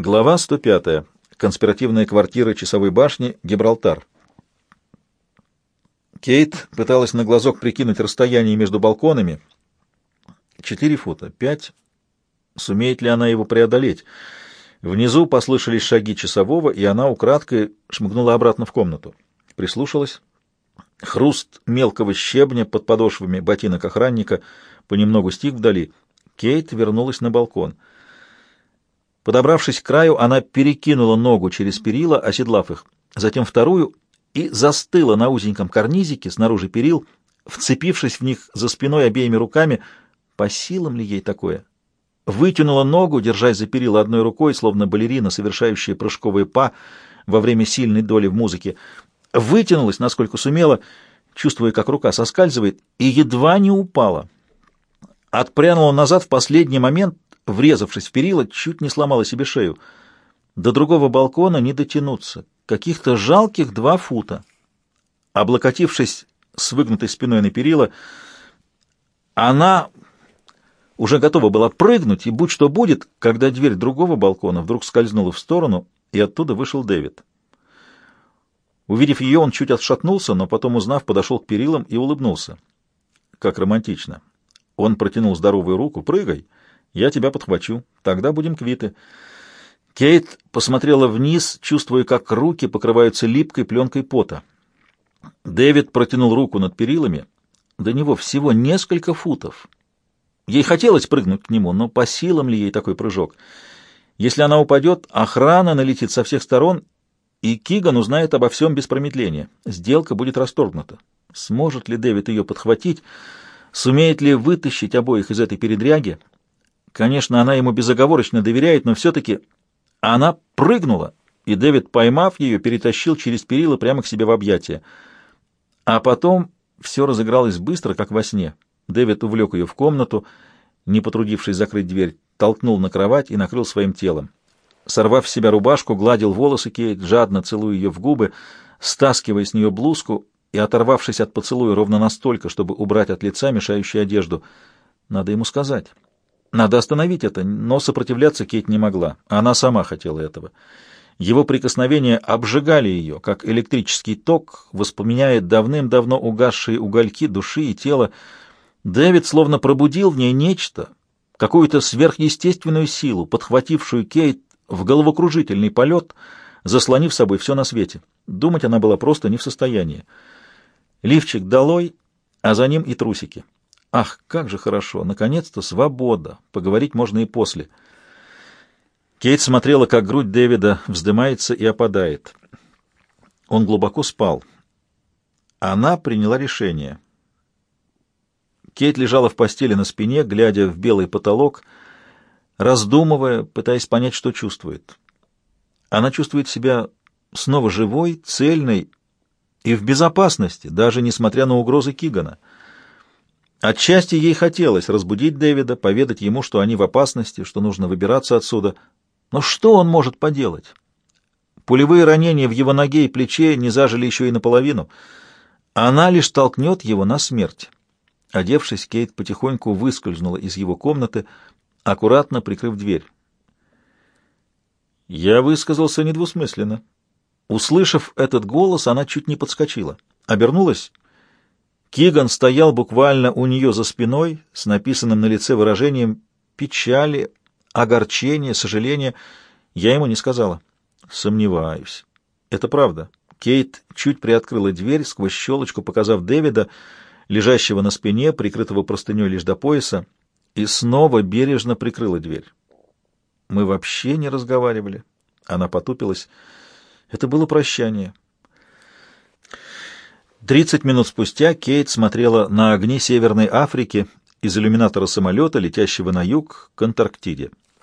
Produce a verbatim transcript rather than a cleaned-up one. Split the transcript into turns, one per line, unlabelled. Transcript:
Глава сто пятая. Конспиративная квартира часовой башни, Гибралтар. Кейт пыталась на глазок прикинуть расстояние между балконами. Четыре фута. Пять. Сумеет ли она его преодолеть? Внизу послышались шаги часового, и она украдкой шмыгнула обратно в комнату. Прислушалась. Хруст мелкого щебня под подошвами ботинок охранника понемногу стих вдали. Кейт вернулась на балкон. Подобравшись к краю, она перекинула ногу через перила, оседлав их, затем вторую, и застыла на узеньком карнизике снаружи перил, вцепившись в них за спиной обеими руками. По силам ли ей такое? Вытянула ногу, держась за перила одной рукой, словно балерина, совершающая прыжковые па во время сильной доли в музыке. Вытянулась, насколько сумела, чувствуя, как рука соскальзывает, и едва не упала. Отпрянула назад в последний момент, врезавшись в перила, чуть не сломала себе шею. До другого балкона не дотянуться. Каких-то жалких два фута. Облокотившись с выгнутой спиной на перила, она уже готова была прыгнуть, и будь что будет, когда дверь другого балкона вдруг скользнула в сторону, и оттуда вышел Дэвид. Увидев ее, он чуть отшатнулся, но потом, узнав, подошел к перилам и улыбнулся. Как романтично. Он протянул здоровую руку. «Прыгай, я тебя подхвачу. Тогда будем квиты». Кейт посмотрела вниз, чувствуя, как руки покрываются липкой пленкой пота. Дэвид протянул руку над перилами. До него всего несколько футов. Ей хотелось прыгнуть к нему, но по силам ли ей такой прыжок? Если она упадет, охрана налетит со всех сторон, и Киган узнает обо всем без промедления. Сделка будет расторгнута. Сможет ли Дэвид ее подхватить? Сумеет ли вытащить обоих из этой передряги? Конечно, она ему безоговорочно доверяет, но все-таки она прыгнула, и Дэвид, поймав ее, перетащил через перила прямо к себе в объятия. А потом все разыгралось быстро, как во сне. Дэвид увлек ее в комнату, не потрудившись закрыть дверь, толкнул на кровать и накрыл своим телом. Сорвав с себя рубашку, гладил волосы Кейт, жадно целуя ее в губы, стаскивая с нее блузку и оторвавшись от поцелуя ровно настолько, чтобы убрать от лица мешающую одежду. Надо ему сказать. Надо остановить это, но сопротивляться Кейт не могла. Она сама хотела этого. Его прикосновения обжигали ее, как электрический ток, воспламеняет давным-давно угасшие угольки души и тела. Дэвид словно пробудил в ней нечто, какую-то сверхъестественную силу, подхватившую Кейт в головокружительный полет, заслонив собой все на свете. Думать она была просто не в состоянии. Лифчик долой, а за ним и трусики. Ах, как же хорошо! Наконец-то свобода! Поговорить можно и после. Кейт смотрела, как грудь Дэвида вздымается и опадает. Он глубоко спал. Она приняла решение. Кейт лежала в постели на спине, глядя в белый потолок, раздумывая, пытаясь понять, что чувствует. Она чувствует себя снова живой, цельной и в безопасности, даже несмотря на угрозы Кигана. Отчасти ей хотелось разбудить Дэвида, поведать ему, что они в опасности, что нужно выбираться отсюда. Но что он может поделать? Пулевые ранения в его ноге и плече не зажили еще и наполовину. Она лишь толкнет его на смерть. Одевшись, Кейт потихоньку выскользнула из его комнаты, аккуратно прикрыв дверь. Я высказался недвусмысленно. Услышав этот голос, она чуть не подскочила. Обернулась. Киган стоял буквально у нее за спиной с написанным на лице выражением печали, огорчения, сожаления. Я ему не сказала. Сомневаюсь. Это правда. Кейт чуть приоткрыла дверь, сквозь щелочку показав Дэвида, лежащего на спине, прикрытого простыней лишь до пояса, и снова бережно прикрыла дверь. Мы вообще не разговаривали. Она потупилась. Это было прощание. Тридцать минут спустя Кейт смотрела на огни Северной Африки из иллюминатора самолета, летящего на юг к Антарктиде.